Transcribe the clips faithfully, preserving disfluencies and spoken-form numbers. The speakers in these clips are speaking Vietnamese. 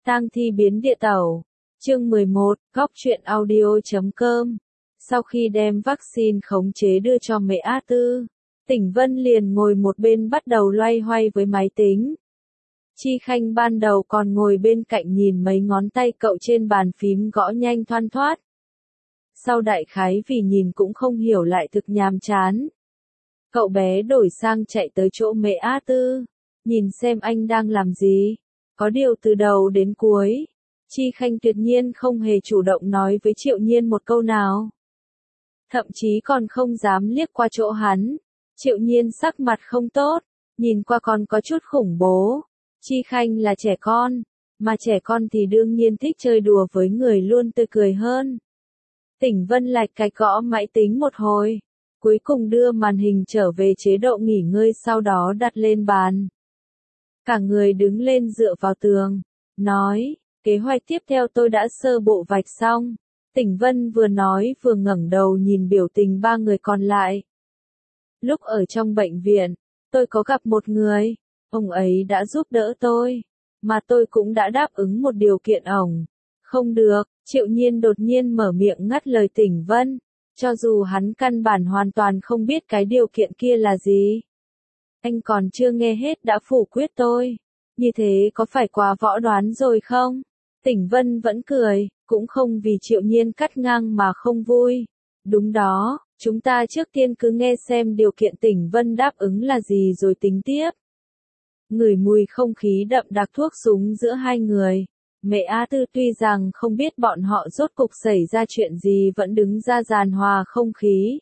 Tang thi biến địa tẩu. Chương mười một, góc truyện audio chấm com. Sau khi đem vaccine khống chế đưa cho mẹ A Tư, Tỉnh Vân liền ngồi một bên bắt đầu loay hoay với máy tính. Chi Khanh ban đầu còn ngồi bên cạnh nhìn mấy ngón tay cậu trên bàn phím gõ nhanh thoăn thoắt. Sau đại khái vì nhìn cũng không hiểu lại thực nhàm chán. Cậu bé đổi sang chạy tới chỗ mẹ A Tư, nhìn xem anh đang làm gì. Có điều từ đầu đến cuối, Chi Khanh tuyệt nhiên không hề chủ động nói với Triệu Nhiên một câu nào. Thậm chí còn không dám liếc qua chỗ hắn. Triệu Nhiên sắc mặt không tốt, nhìn qua còn có chút khủng bố. Chi Khanh là trẻ con, mà trẻ con thì đương nhiên thích chơi đùa với người luôn tươi cười hơn. Tỉnh Vân lạch cạch gõ máy tính một hồi, cuối cùng đưa màn hình trở về chế độ nghỉ ngơi, sau đó đặt lên bàn. Cả người đứng lên dựa vào tường, nói, kế hoạch tiếp theo tôi đã sơ bộ vạch xong. Tỉnh Vân vừa nói vừa ngẩng đầu nhìn biểu tình ba người còn lại. Lúc ở trong bệnh viện, tôi có gặp một người, ông ấy đã giúp đỡ tôi, mà tôi cũng đã đáp ứng một điều kiện ổng. Không được, Triệu Nhiên đột nhiên mở miệng ngắt lời Tỉnh Vân, cho dù hắn căn bản hoàn toàn không biết cái điều kiện kia là gì. Anh còn chưa nghe hết đã phủ quyết tôi, như thế có phải quá võ đoán rồi không? Tỉnh Vân vẫn cười, cũng không vì Triệu Nhiên cắt ngang mà không vui. Đúng đó, chúng ta trước tiên cứ nghe xem điều kiện Tỉnh Vân đáp ứng là gì rồi tính tiếp. Ngửi mùi không khí đậm đặc thuốc súng giữa hai người, mẹ A Tư tuy rằng không biết bọn họ rốt cục xảy ra chuyện gì vẫn đứng ra giàn hòa không khí.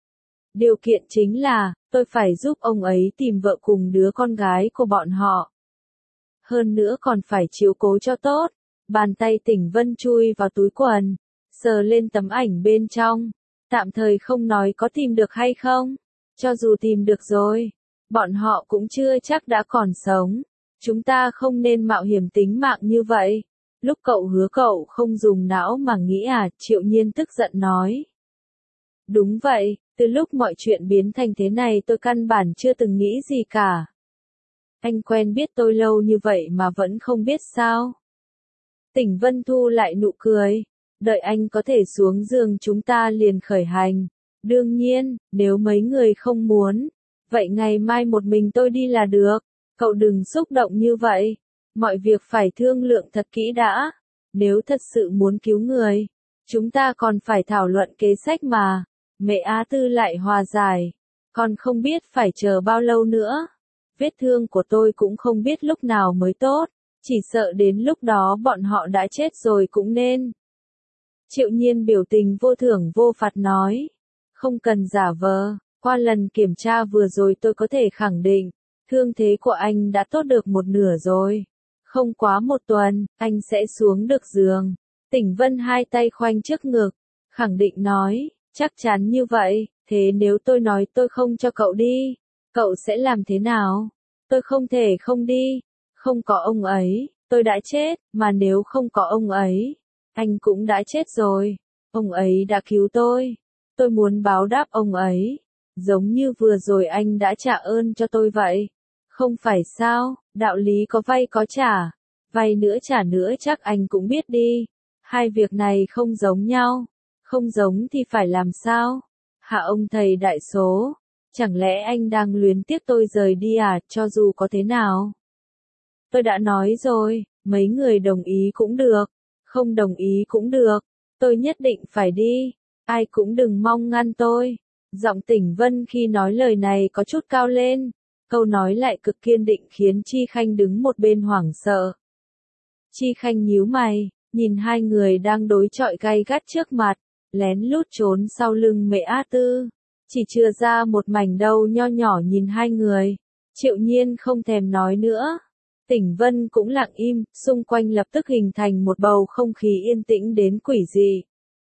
Điều kiện chính là, tôi phải giúp ông ấy tìm vợ cùng đứa con gái của bọn họ. Hơn nữa còn phải chiếu cố cho tốt. Bàn tay Tỉnh Vân chui vào túi quần, sờ lên tấm ảnh bên trong. Tạm thời không nói có tìm được hay không. Cho dù tìm được rồi, bọn họ cũng chưa chắc đã còn sống. Chúng ta không nên mạo hiểm tính mạng như vậy. Lúc cậu hứa cậu không dùng não mà nghĩ à, Triệu Nhiên tức giận nói. Đúng vậy, từ lúc mọi chuyện biến thành thế này tôi căn bản chưa từng nghĩ gì cả. Anh quen biết tôi lâu như vậy mà vẫn không biết sao? Tỉnh Vân thu lại nụ cười, đợi anh có thể xuống giường chúng ta liền khởi hành. Đương nhiên, nếu mấy người không muốn, vậy ngày mai một mình tôi đi là được. Cậu đừng xúc động như vậy, mọi việc phải thương lượng thật kỹ đã. Nếu thật sự muốn cứu người, chúng ta còn phải thảo luận kế sách mà. Mẹ Á Tư lại hòa giải, còn không biết phải chờ bao lâu nữa. Vết thương của tôi cũng không biết lúc nào mới tốt, chỉ sợ đến lúc đó bọn họ đã chết rồi cũng nên. Triệu Nhiên biểu tình vô thưởng vô phạt nói, không cần giả vờ, qua lần kiểm tra vừa rồi tôi có thể khẳng định, thương thế của anh đã tốt được một nửa rồi. Không quá một tuần, anh sẽ xuống được giường. Tỉnh Vân hai tay khoanh trước ngực, khẳng định nói, chắc chắn như vậy, thế nếu tôi nói tôi không cho cậu đi, cậu sẽ làm thế nào? Tôi không thể không đi, không có ông ấy, tôi đã chết, mà nếu không có ông ấy, anh cũng đã chết rồi. Ông ấy đã cứu tôi, tôi muốn báo đáp ông ấy, giống như vừa rồi anh đã trả ơn cho tôi vậy. Không phải sao, đạo lý có vay có trả, vay nữa trả nữa chắc anh cũng biết đi. Hai việc này không giống nhau, không giống thì phải làm sao? Hạ ông thầy đại số, chẳng lẽ anh đang luyến tiếc tôi rời đi à, cho dù có thế nào? Tôi đã nói rồi, mấy người đồng ý cũng được, không đồng ý cũng được, tôi nhất định phải đi, ai cũng đừng mong ngăn tôi. Giọng Tỉnh Vân khi nói lời này có chút cao lên, câu nói lại cực kiên định khiến Chi Khanh đứng một bên hoảng sợ. Chi Khanh nhíu mày, nhìn hai người đang đối chọi gay gắt trước mặt, lén lút trốn sau lưng mẹ A Tư, chỉ chừa ra một mảnh đầu nho nhỏ nhìn hai người. Triệu Nhiên không thèm nói nữa. Tỉnh Vân cũng lặng im, xung quanh lập tức hình thành một bầu không khí yên tĩnh đến quỷ dị.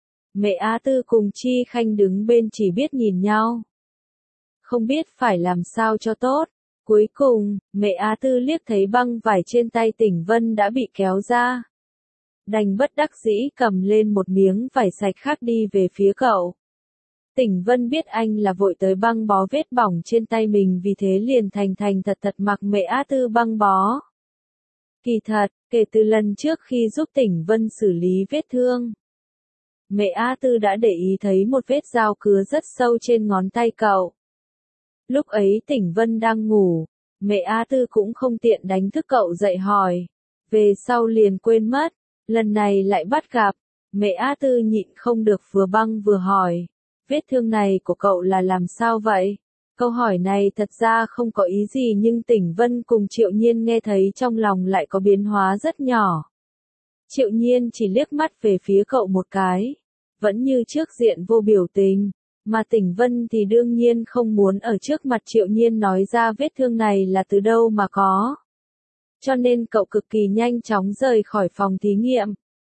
Mẹ Á Tư cùng Chi Khanh đứng bên chỉ biết nhìn nhau, không biết phải làm sao cho tốt. Cuối cùng, mẹ Á Tư liếc thấy băng vải trên tay Tỉnh Vân đã bị kéo ra, đành bất đắc dĩ cầm lên một miếng vải sạch khác đi về phía cậu. Tỉnh Vân biết anh là vội tới băng bó vết bỏng trên tay mình, vì thế liền thành thành thật thật mặc mẹ Á Tư băng bó. Kỳ thật, kể từ lần trước khi giúp Tỉnh Vân xử lý vết thương, mẹ A Tư đã để ý thấy một vết dao cứa rất sâu trên ngón tay cậu. Lúc ấy Tỉnh Vân đang ngủ, mẹ A Tư cũng không tiện đánh thức cậu dậy hỏi. Về sau liền quên mất, lần này lại bắt gặp, mẹ A Tư nhịn không được vừa băng vừa hỏi. Vết thương này của cậu là làm sao vậy? Câu hỏi này thật ra không có ý gì nhưng Tỉnh Vân cùng Triệu Nhiên nghe thấy trong lòng lại có biến hóa rất nhỏ. Triệu Nhiên chỉ liếc mắt về phía cậu một cái, vẫn như trước diện vô biểu tình, mà Tỉnh Vân thì đương nhiên không muốn ở trước mặt Triệu Nhiên nói ra vết thương này là từ đâu mà có. Cho nên cậu cực kỳ nhanh chóng rời khỏi phòng thí nghiệm.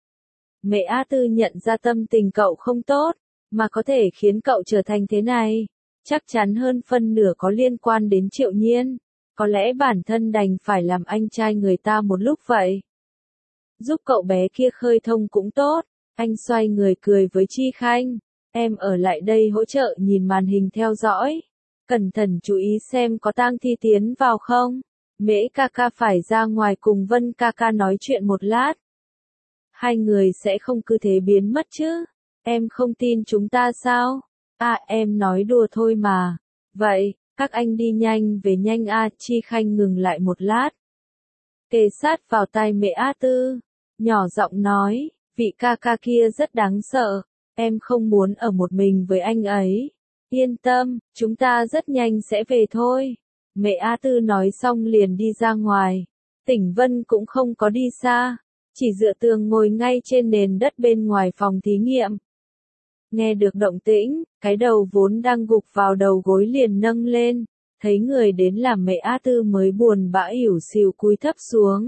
Mẹ A Tư nhận ra tâm tình cậu không tốt, mà có thể khiến cậu trở thành thế này, chắc chắn hơn phân nửa có liên quan đến Triệu Nhiên, có lẽ bản thân đành phải làm anh trai người ta một lúc vậy. Giúp cậu bé kia khơi thông cũng tốt, anh xoay người cười với Chi Khanh, em ở lại đây hỗ trợ nhìn màn hình theo dõi, cẩn thận chú ý xem có tang thi tiến vào không, Mễ ca ca phải ra ngoài cùng Vân ca ca nói chuyện một lát. Hai người sẽ không cứ thế biến mất chứ, em không tin chúng ta sao? À em nói đùa thôi mà. Vậy, các anh đi nhanh về nhanh a. Chi Khanh ngừng lại một lát. Kề sát vào tai mẹ A Tư, nhỏ giọng nói, vị ca ca kia rất đáng sợ, em không muốn ở một mình với anh ấy. Yên tâm, chúng ta rất nhanh sẽ về thôi. Mẹ A Tư nói xong liền đi ra ngoài. Tỉnh Vân cũng không có đi xa, chỉ dựa tường ngồi ngay trên nền đất bên ngoài phòng thí nghiệm. Nghe được động tĩnh, cái đầu vốn đang gục vào đầu gối liền nâng lên, thấy người đến làm mẹ A Tư mới buồn bã ỉu xìu cúi thấp xuống.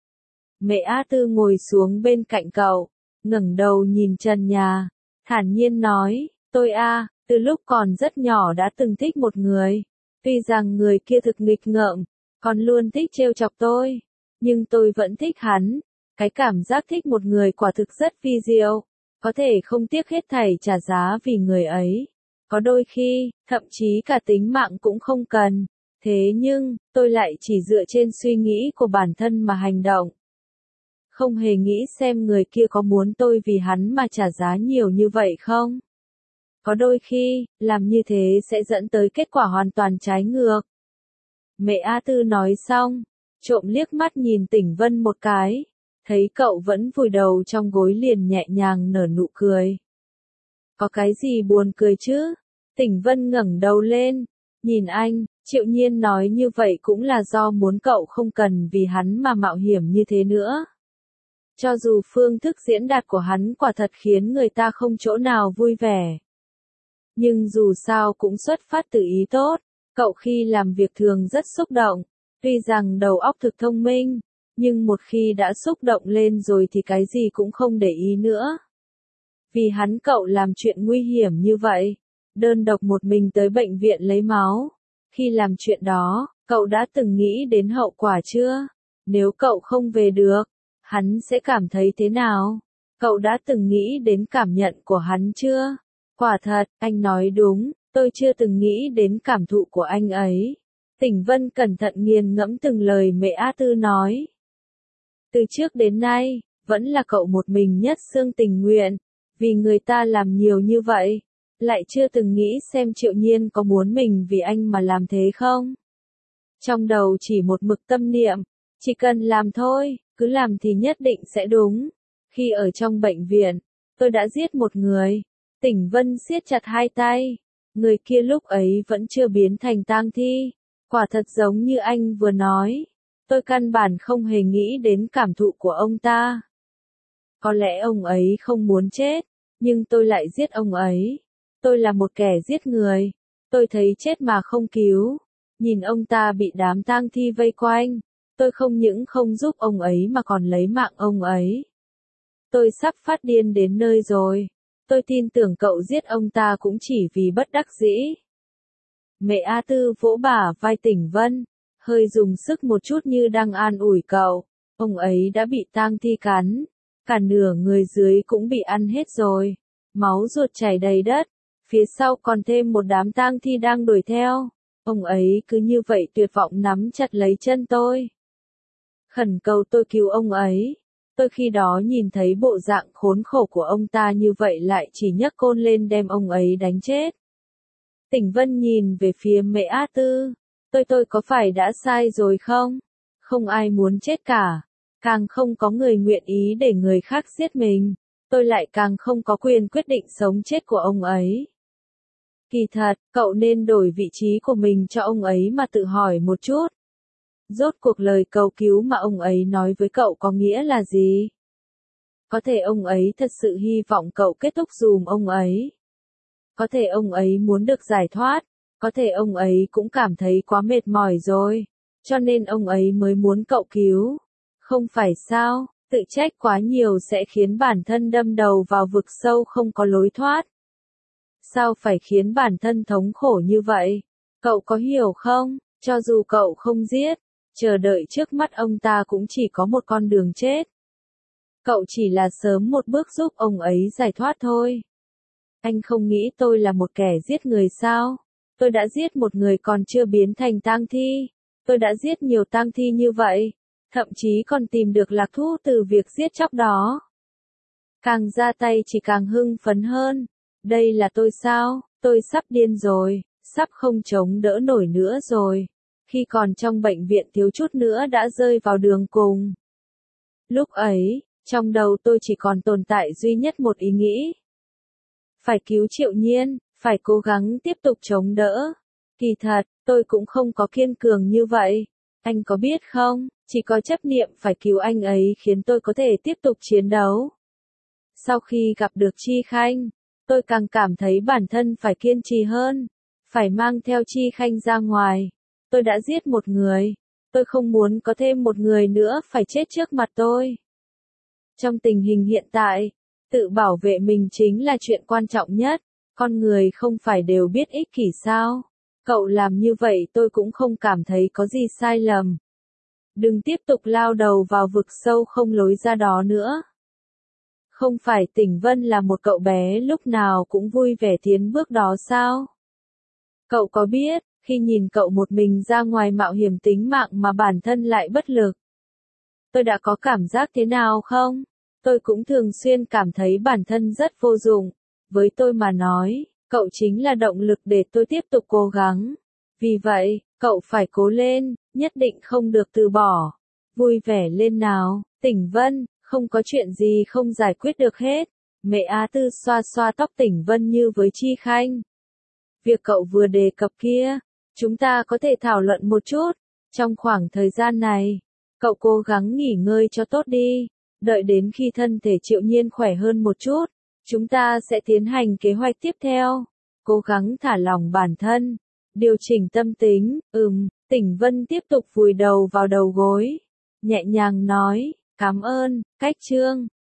Mẹ A Tư ngồi xuống bên cạnh cậu, ngẩng đầu nhìn trần nhà, thản nhiên nói, tôi a, từ lúc còn rất nhỏ đã từng thích một người, tuy rằng người kia thực nghịch ngợm, còn luôn thích trêu chọc tôi, nhưng tôi vẫn thích hắn, cái cảm giác thích một người quả thực rất vi diệu. Có thể không tiếc hết thảy trả giá vì người ấy. Có đôi khi, thậm chí cả tính mạng cũng không cần. Thế nhưng, tôi lại chỉ dựa trên suy nghĩ của bản thân mà hành động. Không hề nghĩ xem người kia có muốn tôi vì hắn mà trả giá nhiều như vậy không? Có đôi khi, làm như thế sẽ dẫn tới kết quả hoàn toàn trái ngược. Mẹ A Tư nói xong, trộm liếc mắt nhìn Tỉnh Vân một cái. Thấy cậu vẫn vùi đầu trong gối liền nhẹ nhàng nở nụ cười. Có cái gì buồn cười chứ? Tỉnh Vân ngẩng đầu lên, nhìn anh, Triệu Nhiên nói như vậy cũng là do muốn cậu không cần vì hắn mà mạo hiểm như thế nữa. Cho dù phương thức diễn đạt của hắn quả thật khiến người ta không chỗ nào vui vẻ. Nhưng dù sao cũng xuất phát từ ý tốt, cậu khi làm việc thường rất xúc động, tuy rằng đầu óc thực thông minh. Nhưng một khi đã xúc động lên rồi thì cái gì cũng không để ý nữa. Vì hắn cậu làm chuyện nguy hiểm như vậy, đơn độc một mình tới bệnh viện lấy máu. Khi làm chuyện đó, cậu đã từng nghĩ đến hậu quả chưa? Nếu cậu không về được, hắn sẽ cảm thấy thế nào? Cậu đã từng nghĩ đến cảm nhận của hắn chưa? Quả thật, anh nói đúng, tôi chưa từng nghĩ đến cảm thụ của anh ấy. Tỉnh Vân cẩn thận nghiền ngẫm từng lời mẹ A Tư nói. Từ trước đến nay, vẫn là cậu một mình nhất xương tình nguyện, vì người ta làm nhiều như vậy, lại chưa từng nghĩ xem Triệu Nhiên có muốn mình vì anh mà làm thế không. Trong đầu chỉ một mực tâm niệm, chỉ cần làm thôi, cứ làm thì nhất định sẽ đúng. Khi ở trong bệnh viện, tôi đã giết một người. Tỉnh Vân siết chặt hai tay, người kia lúc ấy vẫn chưa biến thành tang thi, quả thật giống như anh vừa nói. Tôi căn bản không hề nghĩ đến cảm thụ của ông ta. Có lẽ ông ấy không muốn chết, nhưng tôi lại giết ông ấy. Tôi là một kẻ giết người. Tôi thấy chết mà không cứu. Nhìn ông ta bị đám tang thi vây quanh. Tôi không những không giúp ông ấy mà còn lấy mạng ông ấy. Tôi sắp phát điên đến nơi rồi. Tôi tin tưởng cậu giết ông ta cũng chỉ vì bất đắc dĩ. Mẹ A Tư vỗ bả vai Tỉnh Vân. Hơi dùng sức một chút như đang an ủi cậu, ông ấy đã bị tang thi cắn, cả nửa người dưới cũng bị ăn hết rồi, máu ruột chảy đầy đất, phía sau còn thêm một đám tang thi đang đuổi theo, ông ấy cứ như vậy tuyệt vọng nắm chặt lấy chân tôi. khẩn cầu tôi cứu ông ấy. Tôi khi đó nhìn thấy bộ dạng khốn khổ của ông ta như vậy lại chỉ nhấc côn lên đem ông ấy đánh chết. Tỉnh Vân nhìn về phía Mẹ A Tư. Tôi tôi có phải đã sai rồi không? Không ai muốn chết cả. Càng không có người nguyện ý để người khác giết mình. Tôi lại càng không có quyền quyết định sống chết của ông ấy. Kỳ thật, cậu nên đổi vị trí của mình cho ông ấy mà tự hỏi một chút. Rốt cuộc lời cầu cứu mà ông ấy nói với cậu có nghĩa là gì? Có thể ông ấy thật sự hy vọng cậu kết thúc dùm ông ấy. Có thể ông ấy muốn được giải thoát. Có thể ông ấy cũng cảm thấy quá mệt mỏi rồi. Cho nên ông ấy mới muốn cậu cứu. Không phải sao, tự trách quá nhiều sẽ khiến bản thân đâm đầu vào vực sâu không có lối thoát. Sao phải khiến bản thân thống khổ như vậy? Cậu có hiểu không? Cho dù cậu không giết, chờ đợi trước mắt ông ta cũng chỉ có một con đường chết. Cậu chỉ là sớm một bước giúp ông ấy giải thoát thôi. Anh không nghĩ tôi là một kẻ giết người sao? Tôi đã giết một người còn chưa biến thành tang thi. Tôi đã giết nhiều tang thi như vậy. Thậm chí còn tìm được lạc thú từ việc giết chóc đó. Càng ra tay chỉ càng hưng phấn hơn. Đây là tôi sao? Tôi sắp điên rồi, sắp không chống đỡ nổi nữa rồi. Khi còn trong bệnh viện thiếu chút nữa đã rơi vào đường cùng. Lúc ấy, trong đầu tôi chỉ còn tồn tại duy nhất một ý nghĩ. Phải cứu Triệu Nhiên, phải cố gắng tiếp tục chống đỡ. Kỳ thật, tôi cũng không có kiên cường như vậy. Anh có biết không, chỉ có chấp niệm phải cứu anh ấy khiến tôi có thể tiếp tục chiến đấu. Sau khi gặp được Chi Khanh, tôi càng cảm thấy bản thân phải kiên trì hơn, phải mang theo Chi Khanh ra ngoài. Tôi đã giết một người, tôi không muốn có thêm một người nữa phải chết trước mặt tôi. Trong tình hình hiện tại, tự bảo vệ mình chính là chuyện quan trọng nhất, con người không phải đều biết ích kỷ sao? Cậu làm như vậy tôi cũng không cảm thấy có gì sai lầm. Đừng tiếp tục lao đầu vào vực sâu không lối ra đó nữa. Không phải Tỉnh Vân là một cậu bé lúc nào cũng vui vẻ tiến bước đó sao? Cậu có biết, khi nhìn cậu một mình ra ngoài mạo hiểm tính mạng mà bản thân lại bất lực, tôi đã có cảm giác thế nào không? Tôi cũng thường xuyên cảm thấy bản thân rất vô dụng. Với tôi mà nói, cậu chính là động lực để tôi tiếp tục cố gắng. Vì vậy, cậu phải cố lên, nhất định không được từ bỏ. Vui vẻ lên nào, Tỉnh Vân, không có chuyện gì không giải quyết được hết. Mẹ Á Tư xoa xoa tóc Tỉnh Vân như với Chi Khanh. Việc cậu vừa đề cập kia, chúng ta có thể thảo luận một chút. Trong khoảng thời gian này, cậu cố gắng nghỉ ngơi cho tốt đi. Đợi đến khi thân thể Triệu Nhiên khỏe hơn một chút, chúng ta sẽ tiến hành kế hoạch tiếp theo. Cố gắng thả lỏng bản thân, điều chỉnh tâm tính. Ừm, Tỉnh Vân tiếp tục vùi đầu vào đầu gối, nhẹ nhàng nói, cảm ơn, Cách Trương.